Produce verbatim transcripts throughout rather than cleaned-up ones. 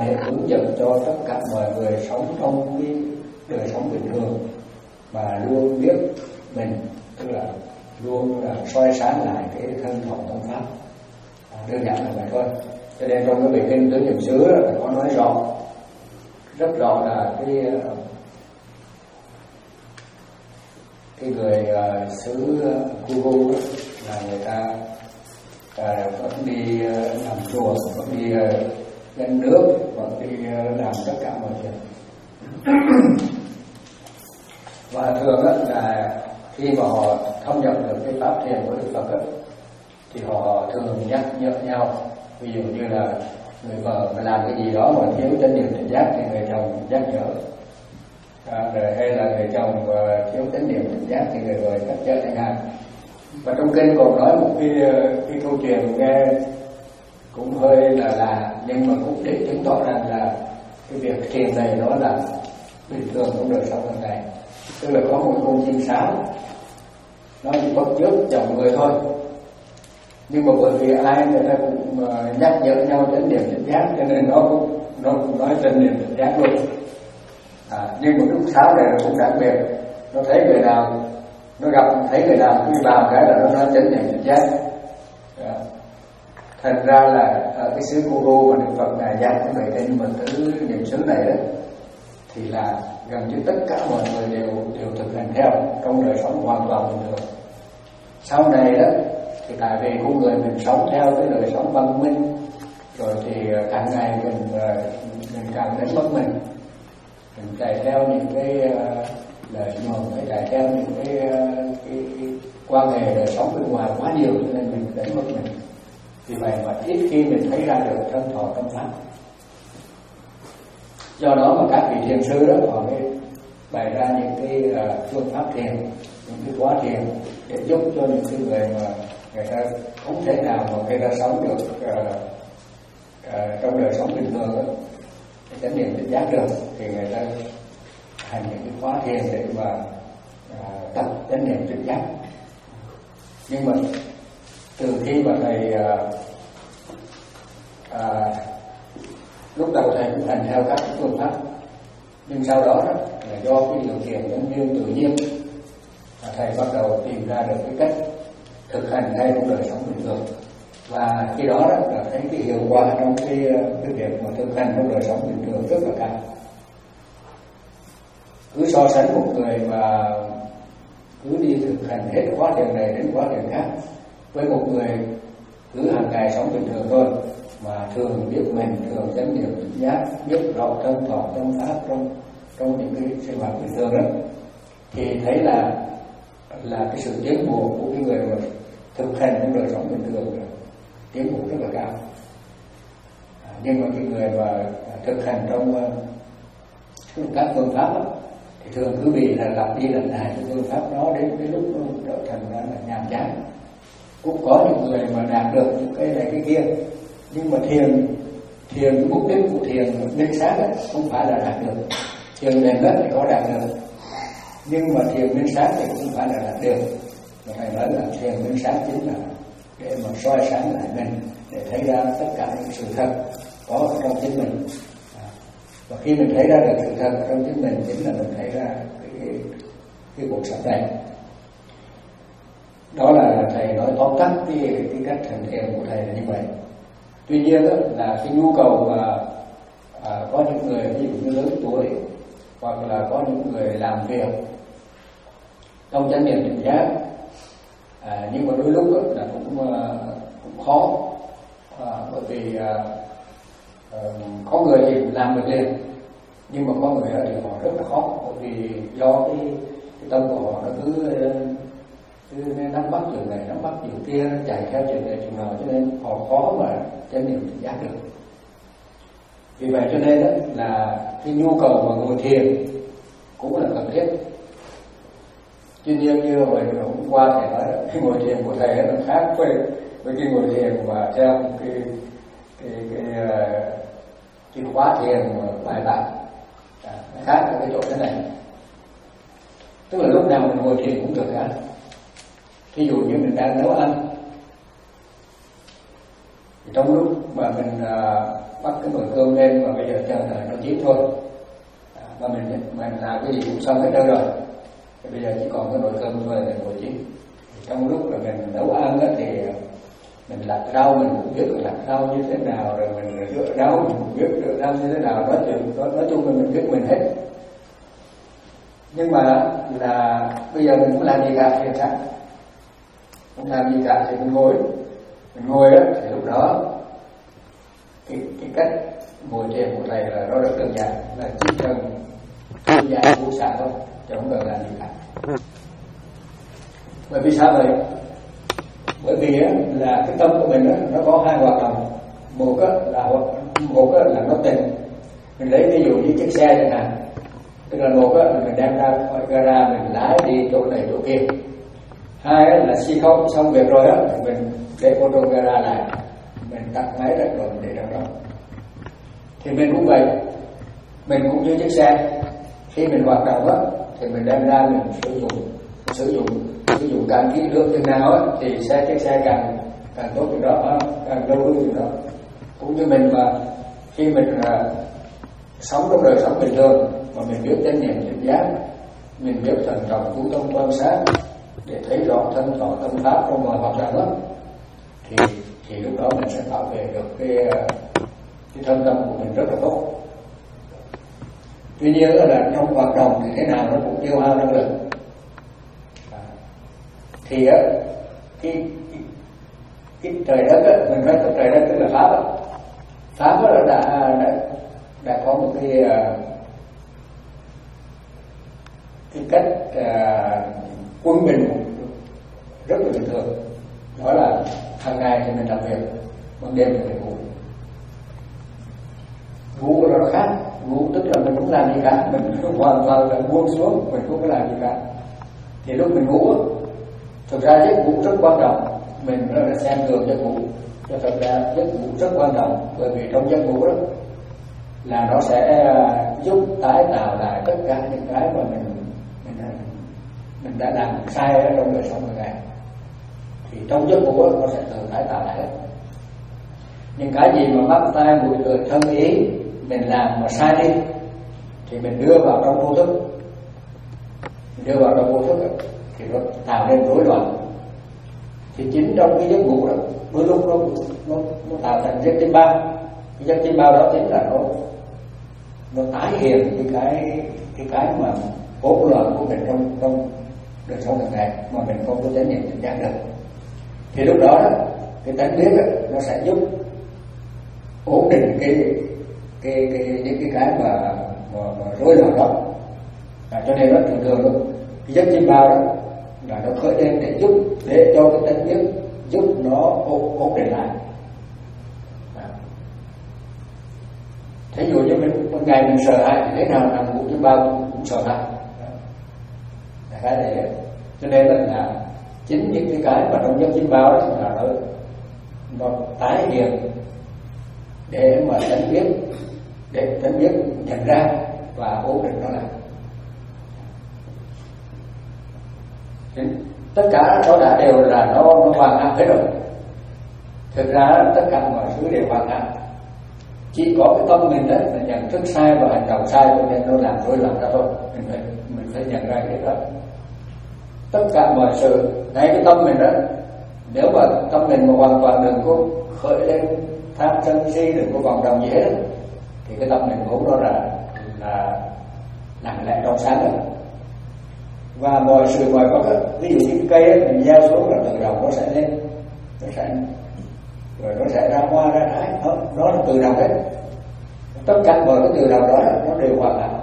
để hướng dẫn cho tất cả mọi người sống trong cái đời sống bình thường mà luôn biết mình, tức là luôn là soi sáng lại cái thân thọ tâm pháp. À, đơn giản là vậy thôi. Cho nên trong cái bài kinh Tứ Niệm xứ là có nói rõ, rất rõ là cái cái người uh, xứ Kuru là người ta uh, vẫn đi uh, làm chùa, vẫn đi uh, lên nước, vẫn đi uh, làm tất cả mọi chuyện. Và thường đó là khi mà họ thông nhập được cái pháp thiền của Đức Phật đó, thì họ thường nhắc nhở nhau. Ví dụ như là người vợ mà làm cái gì đó mà thiếu chánh niệm tỉnh giác thì người chồng nhắc nhở, à, rồi hay là người chồng uh, thiếu chánh niệm tỉnh giác thì người vợ nhắc nhở chẳng hạn. Và trong kinh còn nói một cái cái câu chuyện nghe cũng hơi là lạ, nhưng mà cũng để chứng tỏ rằng là cái việc thiền này nó là bình thường trong đời sống hàng ngày. Tức là có một con chim sáo, nó chỉ bắt chước chồng người thôi, nhưng mà bởi vì ai người ta cũng nhắc nhở nhau chánh niệm tỉnh giác, cho nên nó cũng nó cũng nói chánh niệm tỉnh giác luôn. À, nhưng mà lúc sáo này nó cũng đặc biệt, nó thấy người nào, nó gặp thấy người nào khi vào cái là nó nói chánh niệm tỉnh giác. Đó. Thành ra là ở cái xứ Kuru mà Đức Phật ngài dạy cái bài kinh mà Tứ Niệm xứ này đó, thì là gần như tất cả mọi người đều đều thực hành theo trong đời sống hoàn toàn bình thường. Sau này đó thì tại vì con người mình sống theo cái đời sống văn minh, rồi thì càng ngày mình mình càng đánh mất mình, mình chạy theo những cái lời nhuần, phải chạy theo những cái, cái, cái quan hệ đời sống bên ngoài quá nhiều, cho nên mình đánh mất mình. Vì vậy mà ít khi mình thấy ra được thân thọ tâm pháp. Do đó mà các vị thiền sư đó họ mới bày ra những cái uh, phương pháp thiền, những cái khóa thiền để giúp cho những cái người mà người ta không thể nào mà người ta sống được uh, uh, trong đời sống bình thường đó, để chánh niệm tỉnh giác được, thì người ta hành những cái khóa thiền để mà uh, tập chánh niệm tỉnh giác. Nhưng mà từ khi mà thầy uh, uh, lúc đầu thầy cũng hành theo các phương pháp, nhưng sau đó, đó là do cái điều kiện nhân duyên tự nhiên, thầy bắt đầu tìm ra được cái cách thực hành ngay trong đời sống bình thường. Và khi đó, đó là thấy cái hiệu quả trong cái, cái việc mà thực hành trong đời sống bình thường rất là cao. Cứ so sánh một người mà cứ đi thực hành hết khóa thiền này đến khóa thiền khác với một người cứ hàng ngày sống bình thường thôi, mà thường biết mình, thường chánh niệm tỉnh giác, biết rõ thân thọ tâm pháp trong trong những cái sinh hoạt bình thường đó, thì thấy là là cái sự tiến bộ của cái người mà thực hành trong đời sống bình thường là tiến bộ rất là cao. À, nhưng mà cái người mà thực hành trong uh, các phương pháp đó, thì thường cứ bị là lặp đi lặp lại cái phương pháp đó, đến cái lúc nó trở thành ra là nhàm chán. Cũng có những người mà đạt được những cái này cái kia, nhưng mà thiền thiền cái mục đích của thiền minh sát ấy, không phải là đạt được. Thiền nền đất thì có đạt được, nhưng mà thiền minh sát thì cũng không phải là đạt được. Và thầy nói là thiền minh sát chính là để mà soi sáng lại mình, để thấy ra tất cả những sự thật có ở trong chính mình. Và khi mình thấy ra được sự thật ở trong chính mình, chính là mình thấy ra cái, cái, cái cuộc sống này. Đó là thầy nói tóm tắt cái, cái cách hành thiền của thầy là như vậy. Tuy nhiên đó, là cái nhu cầu mà à, có những người ví dụ như lớn tuổi, hoặc là có những người làm việc trong chánh niệm tỉnh giác, à, nhưng mà đôi lúc đó, là cũng cũng khó, à, bởi vì à, à, có người thì làm được liền, nhưng mà có người thì họ rất là khó, bởi vì do cái, cái tâm của họ nó cứ cứ nắm bắt chuyện này, nắm bắt chuyện kia, nó chạy theo chuyện này chuyện nào, cho nên họ khó mà chánh niệm tỉnh giác được. Vì vậy cho nên đó là cái nhu cầu mà ngồi thiền cũng là cần thiết. Tuy nhiên như hồi hôm qua thầy nói cái ngồi thiền của thầy nó khác với với cái ngồi thiền mà theo cái cái cái cái, cái khóa thiền bài bản, à, nó khác ở cái chỗ thế này. Tức là lúc nào mình ngồi thiền cũng được cả. Ví dụ như mình đang nấu ăn, thì trong lúc mà mình uh, bắt cái nồi cơm lên và bây giờ chín thôi, mà mình mình làm cái gì cũng xong hết đâu rồi. Thì bây giờ chỉ còn cái nồi cơm thôi là nồi chín. Trong lúc là mình nấu ăn á, thì mình lặt rau mình cũng biết lặt rau như thế nào, rồi mình rửa rau mình cũng biết rửa rau như thế nào, nói chuyện nói, nói chung là mình biết mình hết. Nhưng mà là bây giờ mình cũng làm gì cả thì sao? Không làm gì cả thì mình ngồi, mình ngồi đó thì lúc đó cái cái cách ngồi thiền của thầy là nó rất đơn giản, là chỉ cần thư giãn buông xả thôi, chứ không cần làm gì cả. Bởi vì sao vậy? Bởi vì á, là cái tâm của mình á, nó có hai hoạt động. Một á, là một á, là nó tình. Mình lấy ví dụ như chiếc xe chẳng hạn, tức là một á, là mình đem ra khỏi gara mình lái đi chỗ này chỗ kia. Hai á, là khi không xong việc rồi á, thì mình để ô tô gara lại, mình tắt máy ra rồi mình để trong đó. Thì mình cũng vậy, mình cũng như chiếc xe, khi mình hoạt động á, thì mình đem ra mình sử dụng sử dụng sử dụng càng kỹ lưỡng chừng nào á, thì xe chiếc xe càng càng tốt chừng đó, càng lâu chừng đó. Cũng như mình mà khi mình uh, sống trong đời sống bình thường mà mình biết chánh niệm tỉnh giác, mình biết thận trọng chú tâm quan sát để thấy rõ thân tỏ tâm pháp trong mọi hoạt động á, thì thì lúc đó mình sẽ bảo vệ được cái cái thân tâm của mình rất là tốt. Tuy nhiên là trong hoạt động thì thế nào nó cũng tiêu hao năng lượng. À, thì á cái, cái cái trời đất á, mình nói trời đất tức là pháp á, pháp á đã đã đã có một cái cái cách uh, quân bình rất là bình thường, đó là hàng ngày thì mình làm việc, ban đêm thì mình ngủ. Ngủ của nó khác, ngủ tức là mình không làm gì cả, mình hoàn toàn là buông xuống, mình không có làm gì cả. Thì lúc mình ngủ, thực ra giấc ngủ rất quan trọng, mình rất là xem thường giấc ngủ, cho thật ra giấc ngủ rất quan trọng, bởi vì trong giấc ngủ đó là nó sẽ giúp tái tạo lại tất cả những cái mà mình mình mình đã làm sai ở trong đời sống hàng ngày. Thì trong giấc ngủ đó, nó sẽ tự tái tạo lại hết. Nhưng cái gì mà mắt tai mũi lưỡi thân ý mình làm mà sai đi thì mình đưa vào trong vô thức, mình đưa vào trong vô thức thì nó tạo nên rối loạn. Thì chính trong cái giấc ngủ đó, đôi lúc nó nó, nó tạo thành giấc chim bao. Cái giấc chim bao đó chính là nó nó tái hiện cái cái cái cái mà hỗn loạn của mình trong trong đời sống hàng ngày mà mình không có chánh niệm tỉnh giác được. Thì lúc đó, đó cái tánh biết đó, nó sẽ giúp ổn định cái cái cái những cái cái mà mà, mà rối loạn đó. À, cho nên nó thường thường đó, cái giấc chim bao đó là nó khởi lên để giúp để cho cái tánh biết giúp nó ổn, ổn định lại. À. Thí dụ như mình một ngày mình sợ hãi thì thế nào nằm ngủ chim bao cũng, cũng sợ hãi. À, cái này cho nên là, là chính những cái cái mà trong giấc chim bao đó là nó nó tái hiện để mà tánh biết để tánh biết nhận ra và ổn định nó lại. Thì tất cả nó đã đều là nó, nó hoàn hảo hết rồi. Thực ra tất cả mọi thứ đều hoàn hảo, chỉ có cái tâm mình đó là nhận thức sai và hành động sai cho nên nó làm rối loạn ra thôi. Mình phải mình phải nhận ra cái đó. Tất cả mọi sự ngay cái tâm mình đó, nếu mà tâm mình mà hoàn toàn đừng có khởi lên tham sân si, đừng có vòng đồng gì hết thì cái tâm mình vốn đó là là lặng lẽ trong sáng đó. Và mọi sự mọi vật, ví dụ như cái cây ấy, mình gieo xuống là tự động nó sẽ lên, nó sẽ rồi nó sẽ ra hoa ra trái, đó, đó là tự động hết. Tất cả mọi cái tự động đó nó đều hoàn hảo.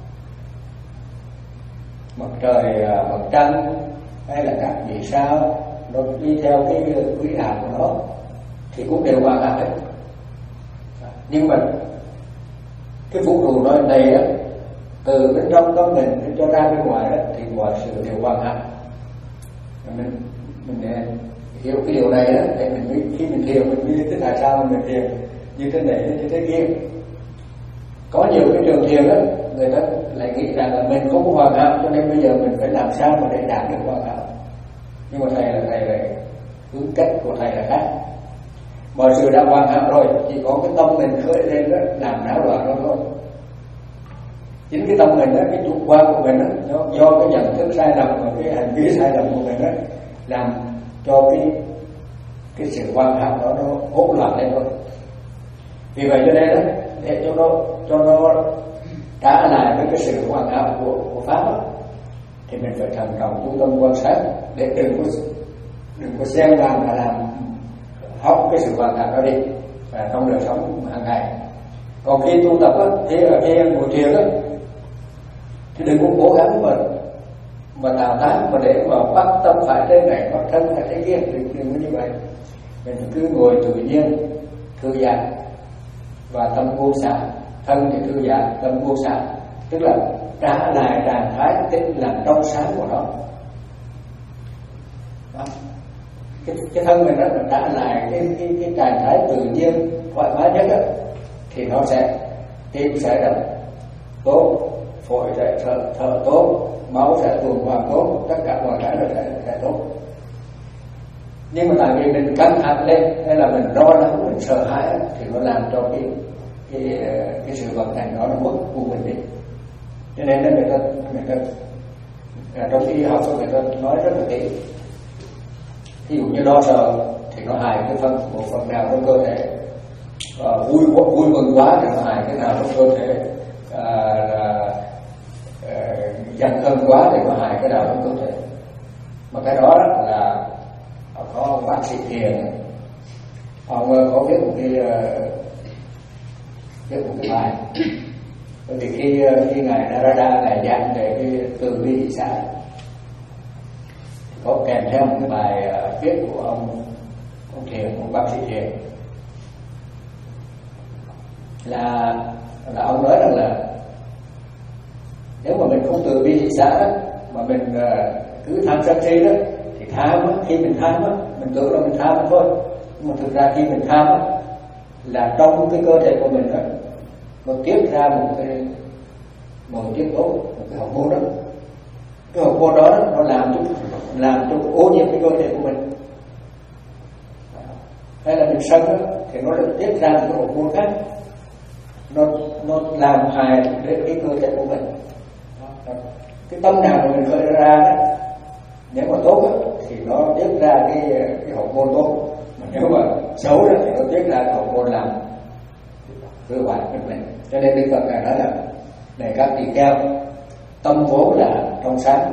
Mặt trời, mặt trăng hay là các vì sao nó đi theo cái quỹ đạo của nó thì cũng đều hoàn hảo hết. Nhưng mà cái vũ trụ nói này á, từ bên trong tâm mình cho ra bên ngoài đó, thì mọi sự đều hoàn hảo. Mình mình hiểu cái điều này đó, để mình mới, khi mình thiền mình biết thế tại sao mình thiền như thế này như thế kia. Có nhiều cái trường thiền đó, người ta lại nghĩ rằng là mình không có hoàn hảo cho nên bây giờ mình phải làm sao mà để đạt được hoàn hảo. Nhưng mà thầy là thầy là hướng cách của thầy là khác. Mọi sự đã hoàn hảo rồi, chỉ có cái tâm mình khởi lên đó làm náo loạn đó thôi. chính cái tâm mình đó, cái chủ quan của mình đó, do, do cái nhận thức sai lầm và cái hành vi sai lầm của mình đó làm cho cái cái sự hoàn hảo đó nó hỗn loạn lên thôi. Vì vậy cho nên đó, để cho nó cho nó trả lại với cái sự hoàn hảo của của pháp đó, thì mình phải thận trọng chú tâm quan sát để đừng có đừng có xen vào mà làm hỏng cái sự hoàn hảo đó đi và trong đời sống hàng ngày. Còn khi tu tập á, thì ở khi em ngồi thiền á, thì đừng có cố gắng mà mà tạo tác mà để mà bắt tâm phải trên này, bắt thân phải trên kia, đừng đừng có như vậy. Mình cứ ngồi tự nhiên, thư giãn và tâm vô xả, thân thì thư giãn, tâm vô xả, tức là trả lại trạng thái tĩnh lặng trong sáng của nó. Đó. Cái, cái thân mình đó trả lại cái cái cái trạng thái tự nhiên thoải mái nhất đó, thì nó sẽ tim sẽ đập tốt, phổi sẽ thở, thở tốt, máu sẽ tuần hoàn tốt, tất cả mọi cái là sẽ, sẽ tốt. Nhưng mà tại vì mình căng thẳng lên hay là mình lo lắng, mình sợ hãi thì nó làm cho cái cái cái sự vận hành đó nó mất của mình đi. Cho nên là người ta người ta trong y học người ta nói rất là kỹ. Ví dụ như lo sợ thì nó hại cái phần bộ phận nào trong cơ thể, à, vui vui mừng quá thì nó hại cái nào trong cơ thể, à, là à, giận hờn quá thì nó hại cái nào trong cơ thể. Mà cái đó là có bác sĩ thiền, ông có viết một cái viết một cái bài. Bởi vì khi khi ngài Narada ngài giảng về cái từ bi thị xã, có kèm theo một cái bài viết của ông ông thiền, một bác sĩ thiền, là là ông nói rằng là nếu mà mình không từ bi thị xã đó, mà mình cứ tham sân si đó, thì tham á, khi mình tham á, mình tưởng là mình tham thôi, nhưng mà thực ra khi mình tham á, là trong cái cơ thể của mình đó, nó tiết ra một cái một tiết tố, một cái hormone đó, cái hormone đó nó làm cho làm cho ô nhiễm cái cơ thể của mình. Hay là mình sân đó, thì nó được tiết ra một cái hormone khác, nó nó làm hại đến cái cơ thể của mình. Cái tâm nào mà mình khởi ra đó, nếu mà tốt đó, thì nó tiết ra cái cái hormone tốt, mà nếu mà xấu đó, thì nó tiết ra cái hormone làm hư hoại mình. Cho nên Đức Phật ngài nói là này các tỳ kheo, tâm vốn là trong sáng,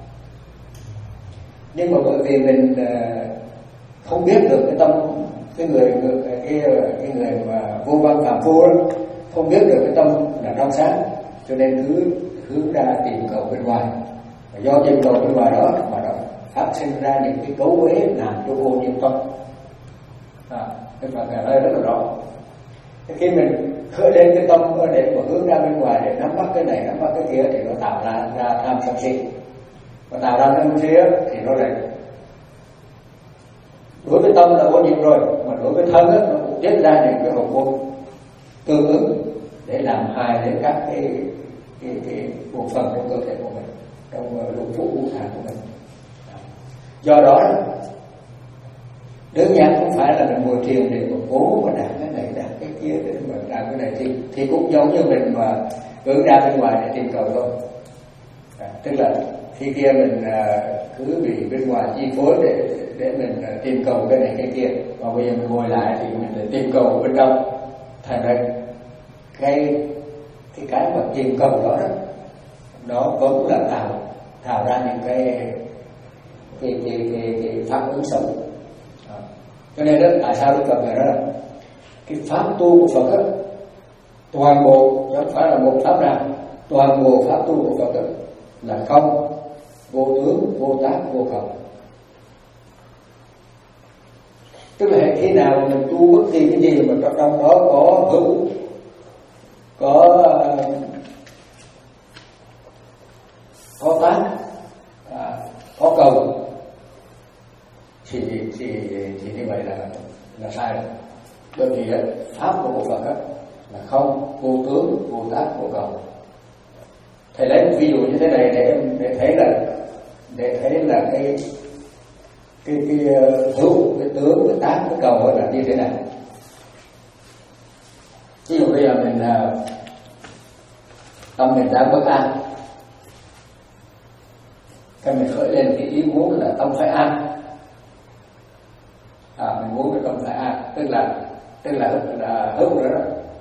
nhưng mà bởi vì mình không biết được cái tâm, cái người cái cái người mà vô văn phạm phu đó, không biết được cái tâm là trong sáng, cho nên cứ hướng ra tìm cầu bên ngoài, và do tìm cầu bên ngoài đó mà nó phát sinh ra những cái cấu uế làm cho ô nhiễm tâm. À, Đức Phật ngài nói rất là rõ. Khi mình khởi lên cái tâm để mà hướng ra bên ngoài để nắm bắt cái này nắm bắt cái kia thì nó tạo ra ra tham sân si, và tạo ra tham sân si thì nó lại đối với tâm là ô nhiễm rồi, mà đối với thân đó, nó cũng tiết ra những cái hormone tương ứng để làm hại đến các cái cái cái bộ phận trong cơ thể của mình, trong lục phủ ngũ tạng của mình. Do đó đơn giản không phải là mình ngồi thiền để mà cố mà đạt cái này đạt cái kia để mà đạt cái này, thì thì cũng giống như mình mà hướng ra bên ngoài để tìm cầu thôi. À, tức là khi kia mình à, cứ bị bên ngoài chi phối để để mình à, tìm cầu cái này cái kia, và bây giờ mình ngồi lại thì mình lại tìm cầu bên trong. Thành ra cái cái cái mà tìm cầu đó, đó nó vẫn là tạo tạo ra những cái cái cái cái, cái phản ứng xấu. Cho nên đó, tại sao Đức Phật này nói là cái pháp tu của Phật đó, toàn bộ chứ không phải là một pháp nào, toàn bộ pháp tu của Phật đó là không, vô tướng, vô tác, vô cầu. Tức là khi nào mình tu bất kỳ cái gì mà trong đó có hữu, có có tác, à, có cầu, thì thì thì như vậy là là sai rồi. Bởi vì pháp của bộ Phật là không, vô tướng, vô tác, vô cầu. Thầy lấy một ví dụ như thế này để để thấy là để thấy là cái cái cái hữu, cái tướng, cái tác, cái cầu là như thế nào. Ví dụ bây giờ mình tâm mình đang bất an, cái mình khởi lên cái ý muốn là tâm phải an, à, mình muốn cái tâm phải an, tức là tức là là hướng rồi đó.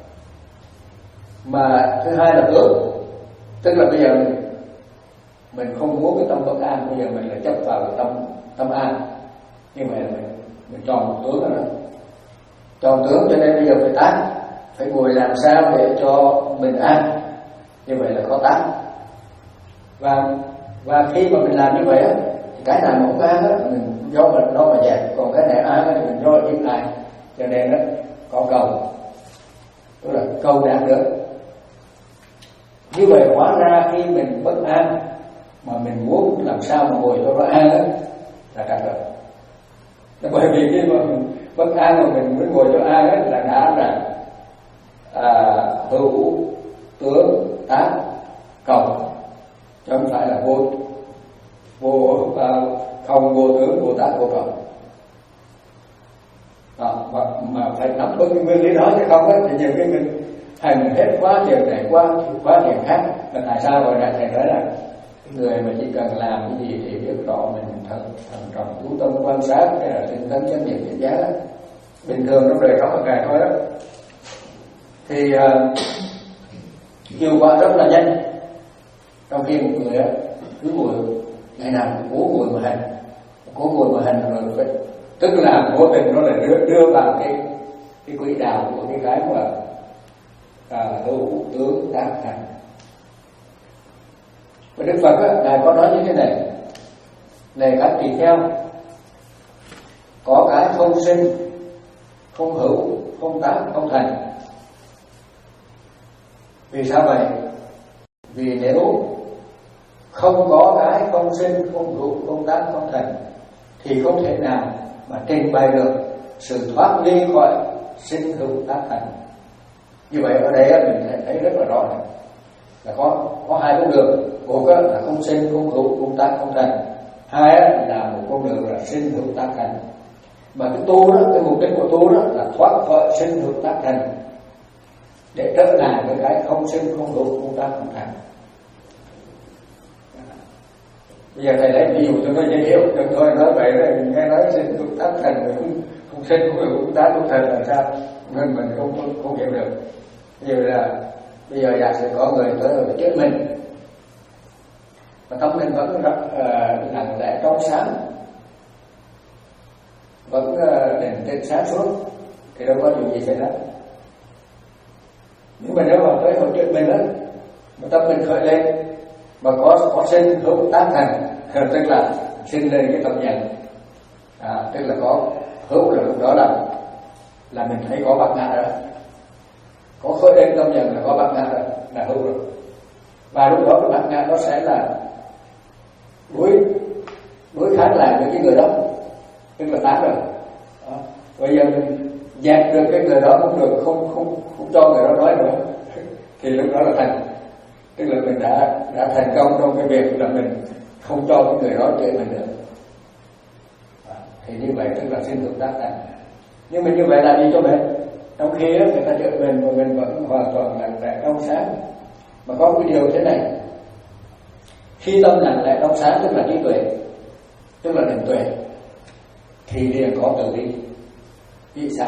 Mà thứ hai là tướng, tức là bây giờ mình, mình không muốn cái tâm bất an, bây giờ mình lại chấp vào cái tâm tâm an, như vậy là mình mình chọn một tướng rồi đó, chọn tướng, cho nên bây giờ phải tán, phải ngồi làm sao để cho mình an, như vậy là có tán. Và và khi mà mình làm như vậy á, thì cái nào mà không an á, mình do mình nó mà dẹp, còn cái này an á thì mình do giữ lại, cho nên đó có cầu, tức là cầu đạt được. Như vậy hóa ra khi mình bất an mà mình muốn làm sao mà ngồi cho nó an á là đạt được. Bởi vì khi mà mình bất an mà mình muốn ngồi cho an á là đã là à, hữu tướng tán cầu, chứ không phải là vô vô à, không vô tướng vô tán vô cầu. Đó, mà, mà phải nắm vững cái nguyên lý đó, chứ không á thì nhiều cái mình hành hết quá chuyện này quá quá chuyện khác. Là tại sao rồi lại thầy nói là người mà chỉ cần làm cái gì thì biết rõ mình thần thần trọng chú tâm quan sát, hay là tinh tấn chánh niệm tỉnh giác á, bình thường trong đời sống hàng ngày thôi đó, thì uh, hiệu quả rất là nhanh. Trong khi một người á cứ ngồi ngày nào cũng cố ngồi mà hành, cố ngồi mà hành rồi phải, tức là vô tình nó lại đưa đưa vào cái cái quỹ đạo của cái cái mà à, hữu tướng tác hành. Và Đức Phật á, ngài có nói như thế này: này các tỳ kheo, có cái không sinh, không hữu, không tán, không thành. Vì sao vậy? Vì nếu không có cái không sinh, không hữu, không tán, không thành thì không thể nào mà trình bày được sự thoát ly khỏi sinh hữu tác thành. Như vậy ở đây mình thấy rất là rõ ràng là có có hai con đường, một là không sinh, không hữu, không tác, không thành. Hai là một con đường là sinh hữu tác thành. Mà cái tu đó, cái mục đích của tu đó là thoát khỏi sinh hữu tác thành để trở lại với cái không sinh, không hữu, không tác, không thành. Bây giờ thầy lấy ví dụ cho nó dễ hiểu, đừng thôi nói vậy rồi nghe nói sinh hữu tác thành rồi không, không sinh, không hữu, không tác, không thành là sao? Nên mình không không, không hiểu được. Bây giờ là bây giờ giả sử có người tới rồi chết mình, mà tâm mình vẫn rất uh, lặng lẽ trong sáng, vẫn uh, định tĩnh sáng suốt, thì đâu có chuyện gì xảy ra. Nhưng mà nếu mà tới hồi chết mình á, mà tâm mình khởi lên mà có có sinh hữu tác thành, tức là sinh lên cái tâm nhận, à, tức là có hữu là lúc đó là là mình thấy có bát nhã rồi, có khởi lên tâm nhận là có bát nhã rồi, là hữu rồi. Và lúc đó cái bát nhã nó sẽ là đối đối kháng lại với cái người đó, tức là tán rồi. Đó. Bây giờ mình dẹp được cái người đó cũng được, không không không cho người đó nói nữa, thì lúc đó là thành, tức là mình đã đã thành công trong cái việc là mình không cho cái người đó chửi mình nữa. Đó. Thì như vậy tức là sinh hữu tác thành. Nhưng mà như vậy là gì cho mình? Trong khi đó, người ta chửi mình mà mình vẫn hoàn toàn lặng lẽ trong sáng. Mà có cái điều thế này, khi tâm lặng lẽ trong sáng tức là trí tuệ, tức là định tuệ, thì liền có từ bi, vì sao?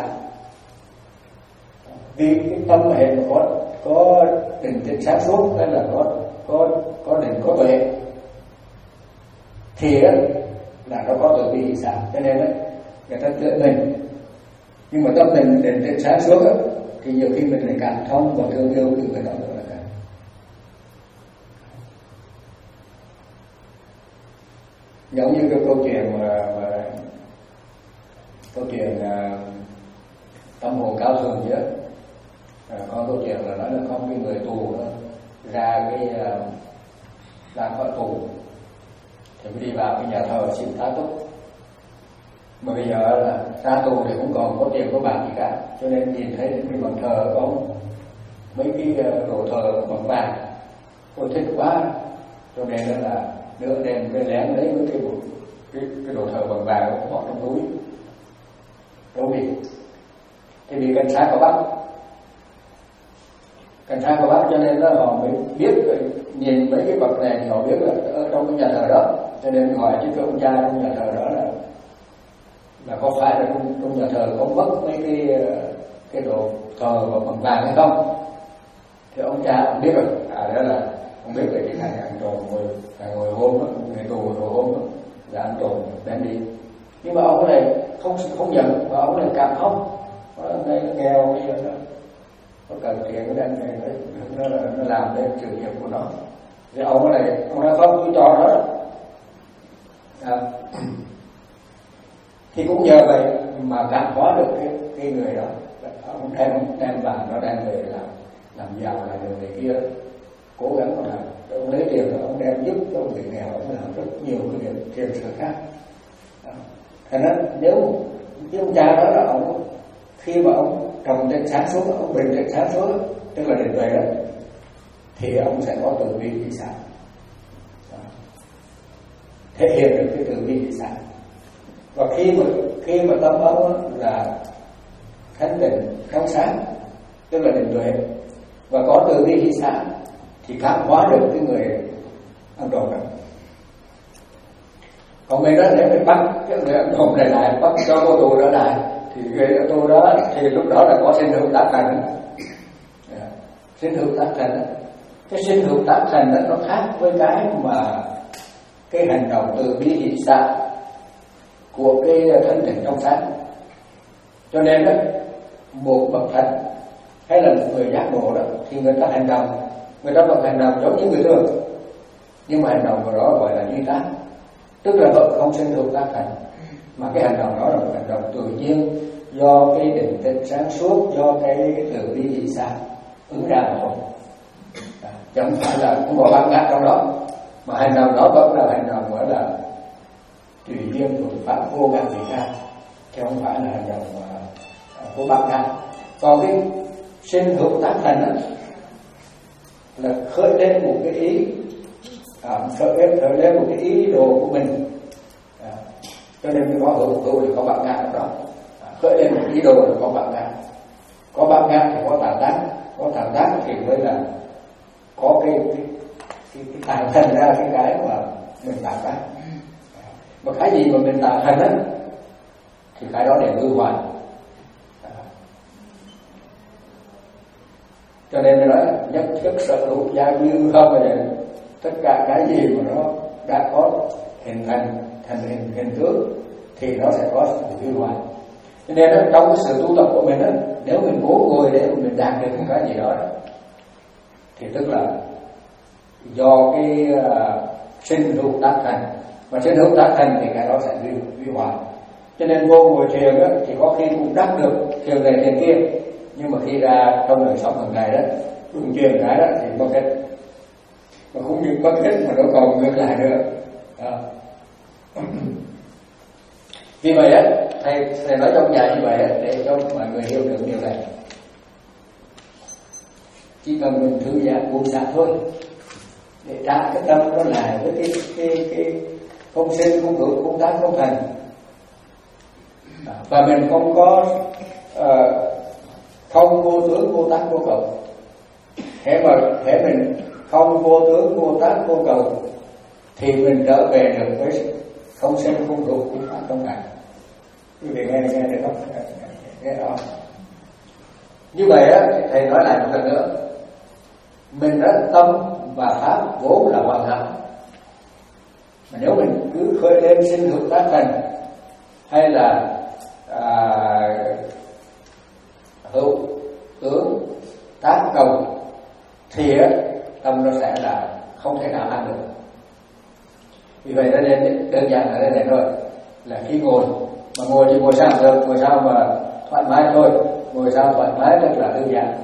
Vì cái tâm hệ mà có có định tĩnh sáng suốt, hay là có có có định có tuệ, thì đó là nó có từ bi vì sao? Cho nên đó, người ta chửi mình, nhưng mà tâm mình định tĩnh sáng suốt đó, thì nhiều khi mình lại cảm thông và thương yêu cái người đó nữa là cả. Giống như cái câu chuyện mà, mà câu chuyện uh, tâm hồn cao thượng chứ, à, có câu chuyện là nói là có cái người tù đó, ra cái uh, ra khỏi tù thì mới đi vào cái nhà thờ xin tá túc. Mà bây giờ là ra tù thì cũng còn có tiền có bạc gì cả, cho nên nhìn thấy cái bàn thờ có mấy cái đồ thờ bằng vàng, tôi thích quá, cho nên là đưa đèn về lén lấy mấy cái, cái cái đồ thờ bằng vàng bỏ trong túi, đâu bị thì bị cảnh sát có bắt. Cành thang của bác, cho nên đó họ mới biết, nhìn mấy cái bậc này thì họ biết là ở trong cái nhà thờ đó, cho nên hỏi chứ cái ông cha trong nhà thờ đó là là có phải là trong, trong nhà thờ có mất mấy cái cái đồ thờ bằng vàng hay không. Thì ông cha ông biết rồi, à đó là ông biết về cái thằng ăn trộm ngồi ngồi hôn đó, người tù ngồi hôn đó là ăn trộm đem đi. Nhưng mà ông này không không giận, và ông này càng khóc, đây nó nghèo bây giờ đó nó cần tiền nó đem về đấy, nó là nó làm nên sự nghiệp của nó. Thì ông này ông nói không, tôi cho nó đó. À. Thì cũng nhờ vậy mà cảm hóa được cái, cái người đó, ông đem đem vàng nó đem về làm làm giàu lại được người kia, cố gắng mà làm. Ông lấy tiền rồi ông đem giúp cho người nghèo, ông làm rất nhiều cái việc thiện sự khác. Thành ra nếu cái ông cha đó là ông khi mà ông trồng trên sáng xuống, ông bình trên sáng xuống, tức là định tuệ đó, thì ông sẽ có từ bi thị sản, thể hiện được cái từ bi thị sản. Và khi mà khi mà tâm ông là thanh tịnh trong sáng, tức là định tuệ, và có từ bi thị sản, thì cảm hóa được cái người ăn trộm đó. Còn người đó nếu mình bắt cái người ăn trộm này lại, bắt cho vô tù trở lại, thì người ở tù đó thì lúc đó là có sinh hữu tác thành. Sinh hữu tác thành, cái sinh hữu tác thành đó nó khác với cái mà cái hành động từ bi hỷ xả của cái thanh tịnh trong sáng. Cho nên đó, một bậc thánh hay là một người giác ngộ đó, thì người ta hành động, người ta vẫn hành động giống như người thường, nhưng mà hành động của đó gọi là duy tác, tức là vẫn không sinh hữu tác thành, mà cái hành động đó là một hành động tự nhiên do cái định tĩnh sáng suốt, do cái, cái từ bi hỷ xả ứng ra mà thôi, chứ không phải là không có bắt ngát trong đó, mà hành động đó vẫn là hành động gọi là tùy duyên thuận pháp vô ngã vị tha, chứ không phải là hành động của bắt ngát. Còn cái sinh hữu tác thành đó là khởi lên một cái ý, à, khởi lên khởi lên một cái ý đồ của mình, à, cho nên mới có hữu hữu thì có bắt ngát ở đó, à, khởi lên một ý đồ thì có bắt ngát, có bắt ngát thì có tà tác, có tà tác thì mới là có cái cái cái, cái tạo thành ra cái cái mà mình tạo tác. Mà cái gì mà mình tạo thành á thì cái đó để hư hoại. Cho nên nó nói nhất thức sở hữu gia dư không, là tất cả cái gì mà nó đã có hình thành thành hình hình tướng thì nó sẽ có sự hư hoại. Cho nên đó, trong cái sự tu tập của mình đó, nếu mình cố ngồi để mình đạt được một cái gì đó, đó thì tức là do cái uh, sinh hữu tác thành, mà sinh hữu tác thành thì cái đó sẽ hư, hư hoại. Cho nên vô ngồi thiền đó, thì có khi cũng đắc được thiền này thiền kia, nhưng mà khi ra trong đời sống hàng ngày đó, đụng truyền cái đó thì có kết, mà cũng như có kết mà nó còn ngược lại nữa. Đó. Vì vậy á, thầy thầy nói trong nhà như vậy á, để cho mọi người hiểu được điều này. Chỉ cần mình thư giãn buông xả thôi, để trả cái tâm nó lại với cái cái cái không sinh không hữu không tác không thành, và mình không có uh, không vô tướng vô tác vô cầu. Thế mà thế mình không vô tướng vô tác vô cầu thì mình trở về được với không sinh không hữu không tác không thành. Quý vị nghe nghe được không? Nghe đó. Như vậy á, thầy nói lại một lần nữa, mình đã tâm và pháp vốn là hoàn hảo, mà nếu mình cứ khởi lên sinh hữu tác thành hay là à, hữu tướng tác cầu thì tâm nó sẽ là không thể nào ăn được. Vì vậy nó nên đơn giản ở đây này thôi, là khi ngồi mà ngồi thì ngồi sao được, ngồi sao mà thoải mái thôi, ngồi sao thoải mái rất là đơn giản.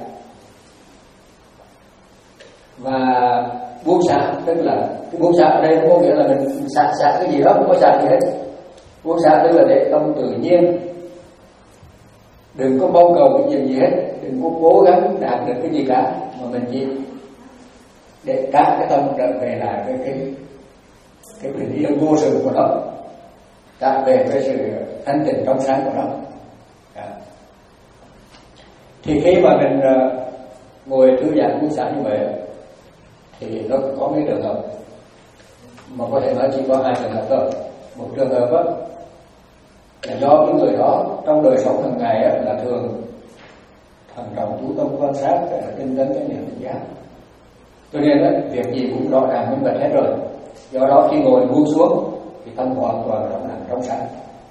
Và buông xả, tức là cái buông xả ở đây không có nghĩa là mình xả xả cái gì đó, không có xả gì hết. Buông xả tức là để tâm tự nhiên, đừng có mong cầu cái gì gì hết, đừng có cố gắng đạt được cái gì cả, mà mình chỉ để trả cái tâm trở về lại với cái cái bình yên vô sự của nó, trả về với sự thanh tịnh trong sáng của nó. Thì khi mà mình ngồi thư giãn buông xả như vậy thì nó có mấy trường hợp, mà có thể nói chỉ có hai trường hợp thôi. Một trường hợp đó, là do những người đó trong đời sống hàng ngày á, là thường thận trọng chú tâm quan sát, tinh tấn cái niệm tỉnh giác, cho nên á, việc gì cũng rõ ràng minh bạch hết rồi. Do đó khi ngồi buông xuống thì tâm hoàn toàn trong lặng trong sáng.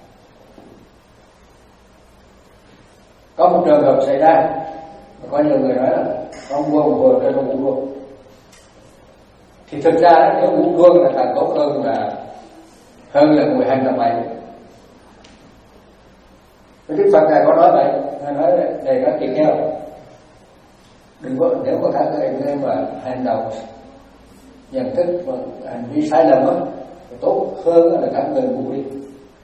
Có một trường hợp xảy ra, có nhiều người nói là con buông ngồi cái nó ngủ luôn. Thì thực ra nếu ngủ luôn là càng tốt hơn là hơn là ngồi hành tập vậy. Đức Phật ngài có nói vậy, ngài nói này các tỳ kheo, đừng có, nếu mà các người mà hành động nhận thức và hành vi sai lầm á, thì tốt hơn là các người ngủ đi,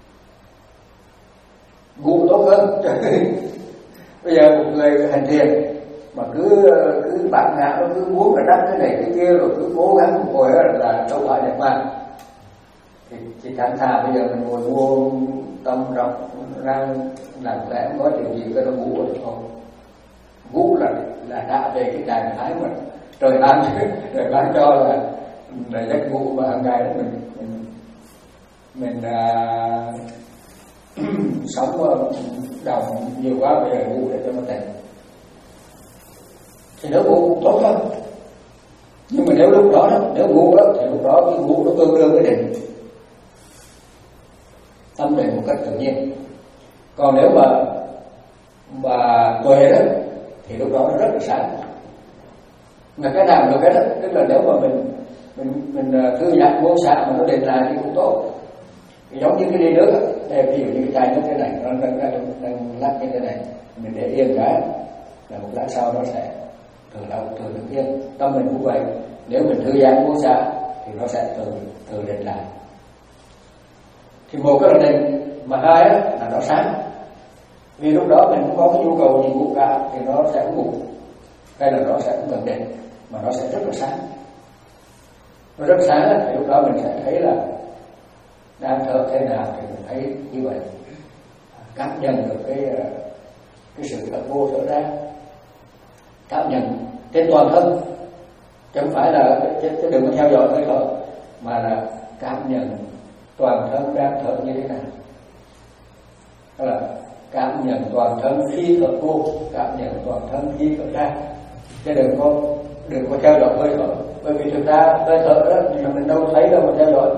ngủ tốt hơn. Bây giờ một người hành thiền mà cứ cứ bản ngã nó cứ muốn là đắp cái này cái kia rồi cứ cố gắng ngồi là đâu phải đẹp mà, thì chỉ thẳng thà bây giờ mình ngồi buông tâm rộng đang làm lẽ có chuyện gì cái nó ngủ rồi không. Ngủ là là đã về cái trạng thái mà trời ban trời ban cho là là giấc ngủ mà hàng ngày đó mình mình mình à, sống đồng nhiều quá, bây giờ ngủ để cho nó tỉnh. Thì nếu ngủ cũng tốt hơn, nhưng mà nếu lúc đó, đó nếu ngủ đó thì lúc đó cái ngủ nó tương đương với định, tâm định một cách tự nhiên. Còn nếu mà mà tuệ đó thì lúc đó nó rất là sáng. Mà cái nào được cái đó, tức là nếu mà mình mình mình thư giãn buông xả mà nó định lại thì cũng tốt. Giống như cái ly nước đó, đây ví dụ như cái chai nước thế này, nó đang đang, đang lắc như thế này, mình để yên cái là một lát sau nó sẽ từ đâu từ từ yên. Tâm mình cũng vậy, nếu mình thư giãn buông xả thì nó sẽ từ từ định lại. Thì một cái là định, mà hai là nó sáng. Vì lúc đó mình không có cái nhu cầu gì ngủ cả thì nó sẽ ngủ, hay là nó sẽ không cần định, mà nó sẽ rất là sáng. Nó rất sáng thì lúc đó mình sẽ thấy là đang thở thế nào thì mình thấy như vậy, cảm nhận được cái cái sự thật vô thở ra, cảm nhận trên toàn thân, chứ không phải là chứ, chứ đừng có theo dõi hơi thở, mà là cảm nhận toàn thân đang thở như thế nào. Đó là cảm nhận toàn thân khi thở vô, cảm nhận toàn thân khi thở ra, chứ đừng có đừng có theo dõi hơi thở, bởi vì thực ra hơi thở đó thì mình đâu thấy đâu mà theo dõi,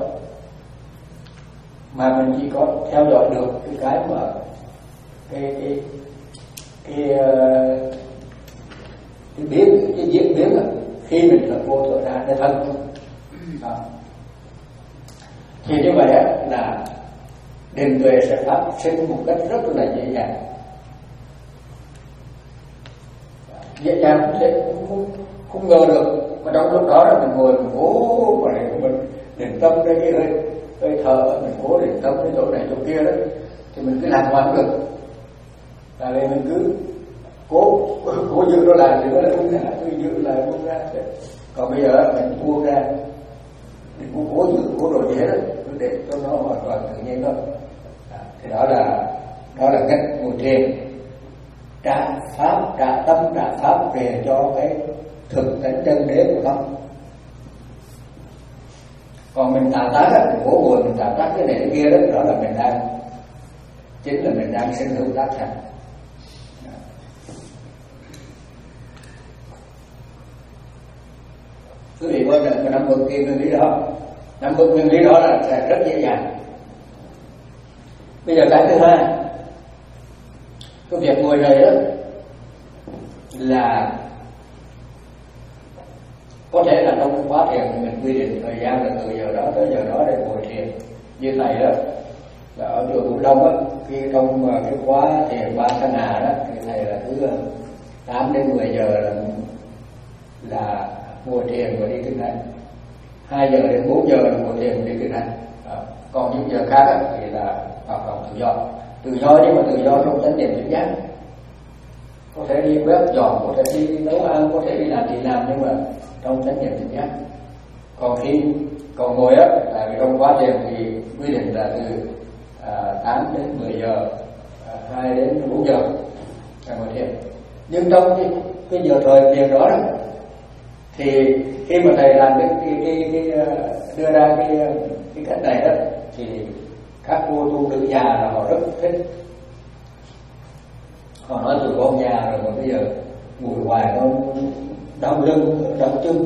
mà mình chỉ có theo dõi được cái cái mà cái cái cái, cái biến cái diễn biến là khi mình thở vô thở ra cái thân đó. Thì như vậy là định tuệ sẽ phát sinh một cách rất là dễ dàng, dễ dàng không thể không, không ngờ được. Mà trong lúc đó là mình ngồi mình cố mà để mình định tâm cái cái hơi hơi thở, mình cố định tâm cái chỗ này chỗ kia đó, thì mình cứ làm hoài được. Là vì mình cứ cố cố giữ nó lại thì nó lại buông ra, cứ giữ lại buông ra. Còn bây giờ mình buông ra, mình cũng cố giữ cố rồi thế đó, cứ để cho nó hoàn toàn tự nhiên thôi. Thì đó là đó là cách ngồi thiền, trả pháp, trả tâm, trả pháp về cho cái thực tánh chân đế của tâm. Còn mình tạo tác á, mình cố ngồi mình tạo tác cái này cái kia đó, đó là mình đang chính là mình đang sinh hữu tác thành. Quý vị có cái năm bậc kia nguyên lý đó, năm bậc nguyên lý đó là sẽ rất dễ dàng. Bây giờ cái thứ hai, cái việc ngồi này đó là có thể là trong khóa thiền mình quy định thời gian là từ giờ đó tới giờ đó để ngồi thiền. Như thầy đó là ở chùa Bửu Long á, khi trong cái khóa thiền ba căn hà đó thì thầy là cứ tám đến mười giờ là là ngồi thiền và đi kinh hành, hai giờ đến bốn giờ là ngồi thiền và đi kinh hành. Còn những giờ khác á, thì là hoạt động tự do, tự do nhưng mà tự do trong chánh niệm tỉnh giác. Có thể đi quét dọn, có thể đi nấu ăn, có thể đi làm gì làm, nhưng mà trong chánh niệm tỉnh giác. Còn khi còn ngồi á, là vì trong quá thiền thì quy định là từ à, tám đến mười giờ, à, hai đến bốn giờ là ngồi thiền. Nhưng trong cái cái giờ thời tiền đó, đó thì khi mà thầy làm cái, cái, cái, cái đưa ra cái cái cách này đó thì các cô tu nữ già là họ rất thích. Họ nói tụi con già rồi mà bây giờ ngồi hoài nó đau lưng đau chân,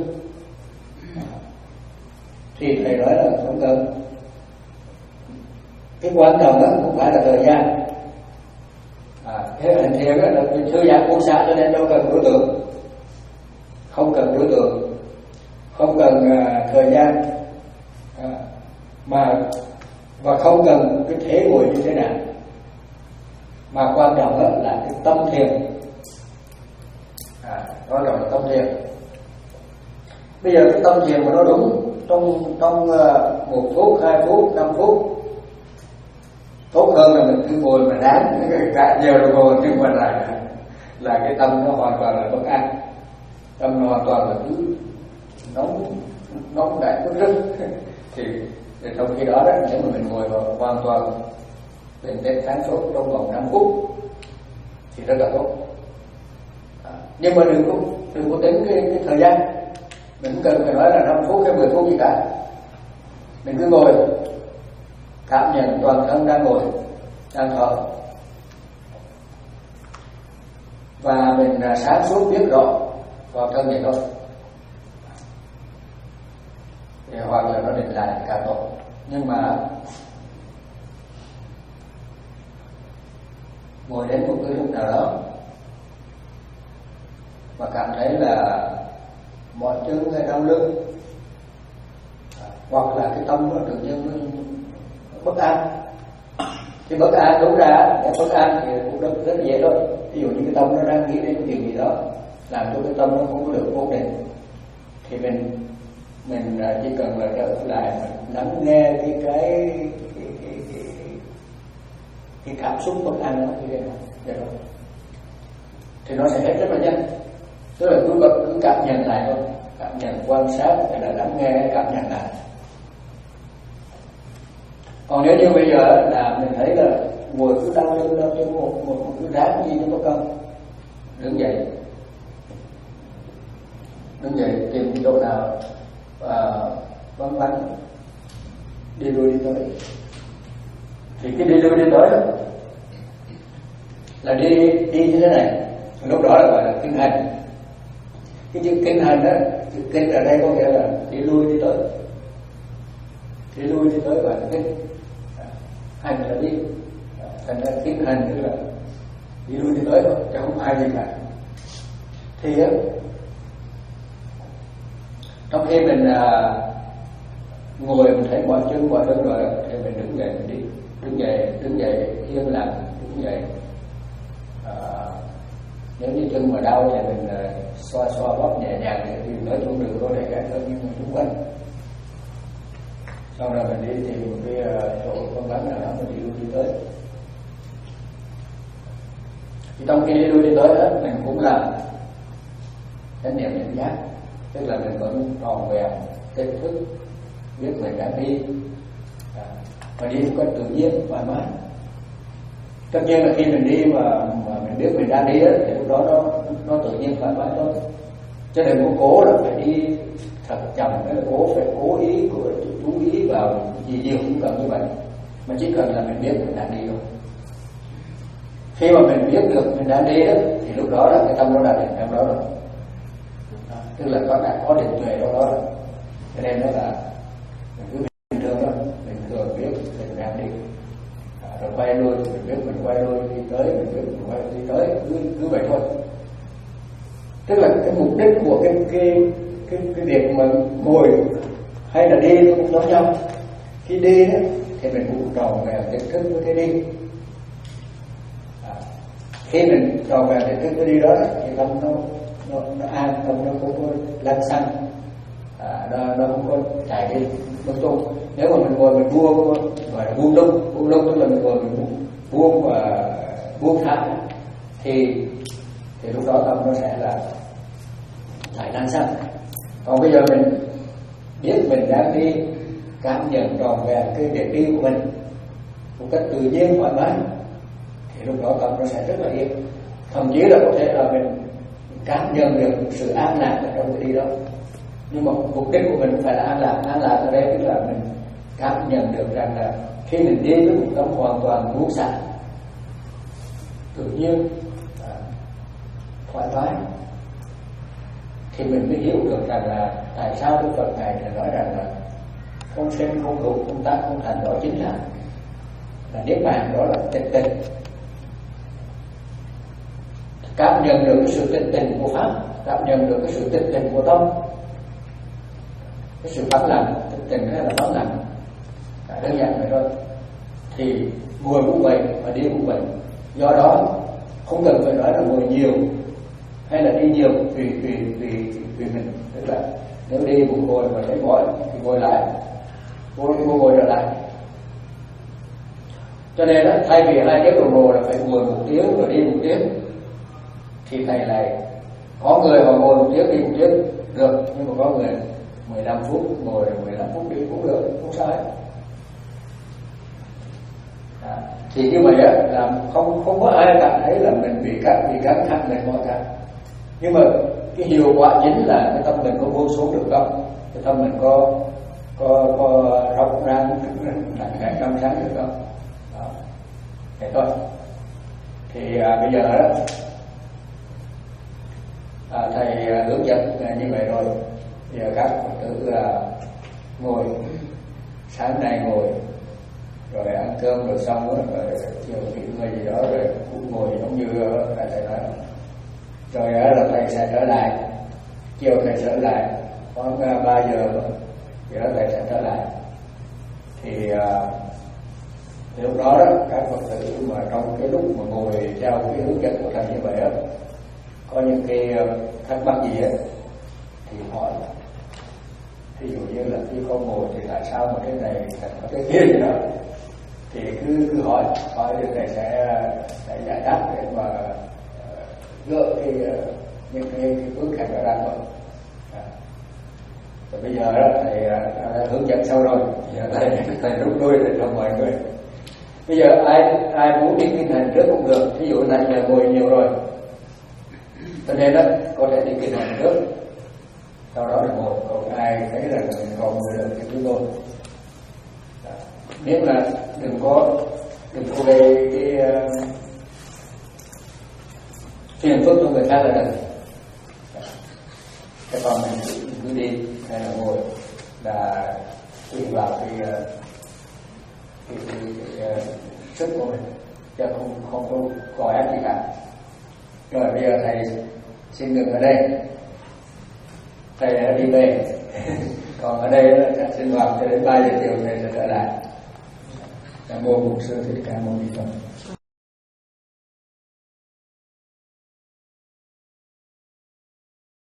thì thầy nói là không cần. Cái quan trọng đó không phải là thời gian. À, cái hành thiền đó là thư giãn buông xả, cho nên đâu cần đối tượng, không cần đối tượng, không cần uh, thời gian, à, mà và không cần cái thế ngồi như thế nào, mà quan trọng đó là cái tâm thiền. À, quan trọng là tâm thiền. Bây giờ cái tâm thiền mà nó đúng trong trong uh, một phút, hai phút, năm phút, tốt hơn là mình cứ ngồi mà ráng cả giờ đồng hồ, nhưng mà là là cái tâm nó hoàn toàn là bất an, tâm nó hoàn toàn là cứ nóng nóng đại bức rứt. thì, thì trong khi đó đó, nếu mà mình ngồi vào hoàn toàn đến đến sáng suốt trong vòng năm phút thì rất là tốt. À, nhưng mà đừng có đừng có tính cái, cái thời gian, mình không cần phải nói là năm phút hay mười phút gì cả. Mình cứ ngồi cảm nhận toàn thân đang ngồi, đang thở, và mình sáng suốt biết rõ toàn thân vậy thôi. Thì hoặc là nó định lại càng tốt. Nhưng mà ngồi đến một cái lúc nào đó mà cảm thấy là mỏi chân hay đau lưng, hoặc là cái tâm nó tự nhiên bất an, thì bất an đúng ra để bất an thì cũng rất, rất là dễ thôi. Ví dụ như cái tâm nó đang nghĩ đến chuyện gì đó làm cho cái tâm nó không có được ổn định, thì mình mình chỉ cần là trở lại mình lắng nghe cái cái cái, cái, cái, cái cảm xúc bất an đó như thế nào, vậy thôi, thì nó sẽ hết rất là nhanh. Tức là cứ cứ cảm nhận lại thôi, cảm nhận, quan sát hay là lắng nghe, cảm nhận lại. Còn nếu như bây giờ là mình thấy là ngồi cứ đau lưng đau chân một một, một cứ ráng gì nó có công, đứng dậy, đứng dậy tìm cái chỗ nào à, vắng vắng đi lui đi tới. Thì cái đi lui đi tới đó là đi đi như thế này, lúc đó là gọi là kinh hành. Cái chữ kinh hành đó, chữ kinh ở đây có nghĩa là đi lui đi tới, đi lui đi tới gọi là kinh. Hành là đi, thành ra kinh hành tức là đi lui đi tới thôi, chứ không ai gì cả. Thì á, trong khi mình à, ngồi mình thấy mọi chân mọi chân rồi, thì mình đứng dậy mình đi, đứng dậy đứng dậy yên lặng, đứng dậy. À, nếu như chân mà đau thì mình à, xoa xoa bóp nhẹ nhàng để tìm tới chỗ đường có thể gãy hơn nhưng mà xung quanh. Sau đó mình đi tìm một cái chỗ con bắn nào đó mình đi lui đi tới. Thì trong khi đi lui đi tới đó mình cũng làm chánh niệm nhận giác, tức là mình vẫn tròn vẹn tỉnh thức biết mình đang đi, và đi một cách tự nhiên thoải mái. Tất nhiên là khi mình đi mà, mà mình biết mình đang đi đó, thì lúc đó nó nó tự nhiên thoải mái thôi, chứ đừng có cố là phải đi thật chậm, hay là cố phải cố ý của chú ý vào gì nhiều, cũng cần như vậy, mà chỉ cần là mình biết mình đang đi thôi. Khi mà mình biết được mình đang đi đó, thì lúc đó là cái tâm nó đã định trong đó rồi, à, tức là có đã có định tuệ trong đó rồi. Cho nên đó là mình cứ bình thường thôi, mình thường biết mình đang đi, à, rồi quay lui mình biết mình quay lui đi tới, mình biết mình quay đi tới, cứ cứ vậy thôi. Tức là cái mục đích của cái cái cái cái việc mà ngồi hay là đi nó cũng giống nhau. Khi đi đó thì mình cũng tròn vẹn tỉnh thức với cái đi. À, khi mình tròn vẹn tỉnh thức với đi đó thì tâm nó nó, nó an, tâm nó không có lăn xăng, à, nó nó không có chạy đi lung tung. Nếu mà mình ngồi mình buông, gọi là buông lung, buông lung tức là mình ngồi mình buông, buông và buông thả, thì thì lúc đó tâm nó sẽ là lại lăn xăng. Còn bây giờ mình biết mình đang đi, cảm nhận tròn vẹn cái việc đi của mình một cách tự nhiên thoải mái, thì lúc đó tâm nó sẽ rất là yên. Thậm chí là có thể là mình cảm nhận được sự an lạc ở trong cái đi đó. Nhưng mà mục đích của mình phải là an lạc. An lạc ở đây tức là mình cảm nhận được rằng là khi mình đi với một tâm hoàn toàn buông xả, tự nhiên, à, thoải mái, thì mình mới hiểu được rằng là tại sao Đức Phật Ngài nói rằng là không sinh, không trụ, không tác, không thành, đó chính là là niết bàn, đó là tịch tình. Cảm nhận được cái sự tịch tình của pháp, cảm nhận được cái sự tịch tình của tâm, cái sự vắng lặng. Tịch tình hay là vắng lặng, đơn giản vậy thôi. Thì ngồi cũng vậy và đi cũng vậy. Do đó không cần phải nói là ngồi nhiều hay là đi nhiều, tùy tùy tùy tùy mình. Tức là nếu đi một ngồi mà thấy mỏi thì ngồi lại, ngồi ngồi, ngồi trở lại. Cho nên là thay vì hai tiếng đồng hồ là phải ngồi một tiếng rồi đi một tiếng, thì thầy này có người họ ngồi một tiếng đi một tiếng được, nhưng mà có người mười lăm phút ngồi rồi mười lăm phút đi cũng được, không sao hết. À, thì như vậy á là không không có ai cảm thấy là mình bị căng bị căng thẳng mệt mỏi cả. Nhưng mà cái hiệu quả chính là cái tâm mình có buông xuống được không, cái tâm mình có có có rộng rãi lặng lẽ trong sáng được không. Đó, thế thôi. Thì à, bây giờ đó à, thầy à, hướng dẫn à, như vậy rồi. Bây giờ các Phật tử là ngồi, sáng nay ngồi rồi ăn cơm rồi xong rồi, rồi chiều nghỉ ngơi gì đó rồi cũng ngồi giống như thầy thầy nói. Rồi là thầy sẽ trở lại, chiều thầy trở lại khoảng ba giờ thì đó thầy sẽ trở lại. Thì à, lúc đó đó các Phật tử mà trong cái lúc mà ngồi theo cái hướng dẫn của thầy như vậy đó, có những cái thắc mắc gì á thì hỏi. Ví dụ như là khi con ngồi thì tại sao mà cái này có cái kia gì đó, thì cứ cứ hỏi hỏi thì thầy sẽ sẽ giải đáp để mà gỡ cái những cái, cái bước cảnh đó ra thôi. À. Rồi bây giờ đó thầy đã hướng dẫn sau rồi, giờ thầy thầy rút đuôi để cho mọi người. Bây giờ ai ai muốn đi kinh hành trước cũng được, ví dụ này giờ ngồi nhiều rồi, cho nên đó có thể đi kinh hành trước, sau đó là ngồi. Còn ai thấy là mình còn ngồi được thì cứ ngồi. Nếu là đừng có đừng có gây cái uh, phiền phức cho người khác là được. Cái còn mình cứ, cứ đi hay là ngồi là tùy vào cái uh, cái, cái, cái, cái uh, sức của mình, chứ không không có có ép gì cả. Rồi bây giờ thầy xin ngừng ở đây, thầy đã đi về. Còn ở đây sẽ sinh hoạt cho đến ba giờ chiều thầy sẽ trở lại. Nam mô Bổn Sư Thích Ca Mâu Ni Phật.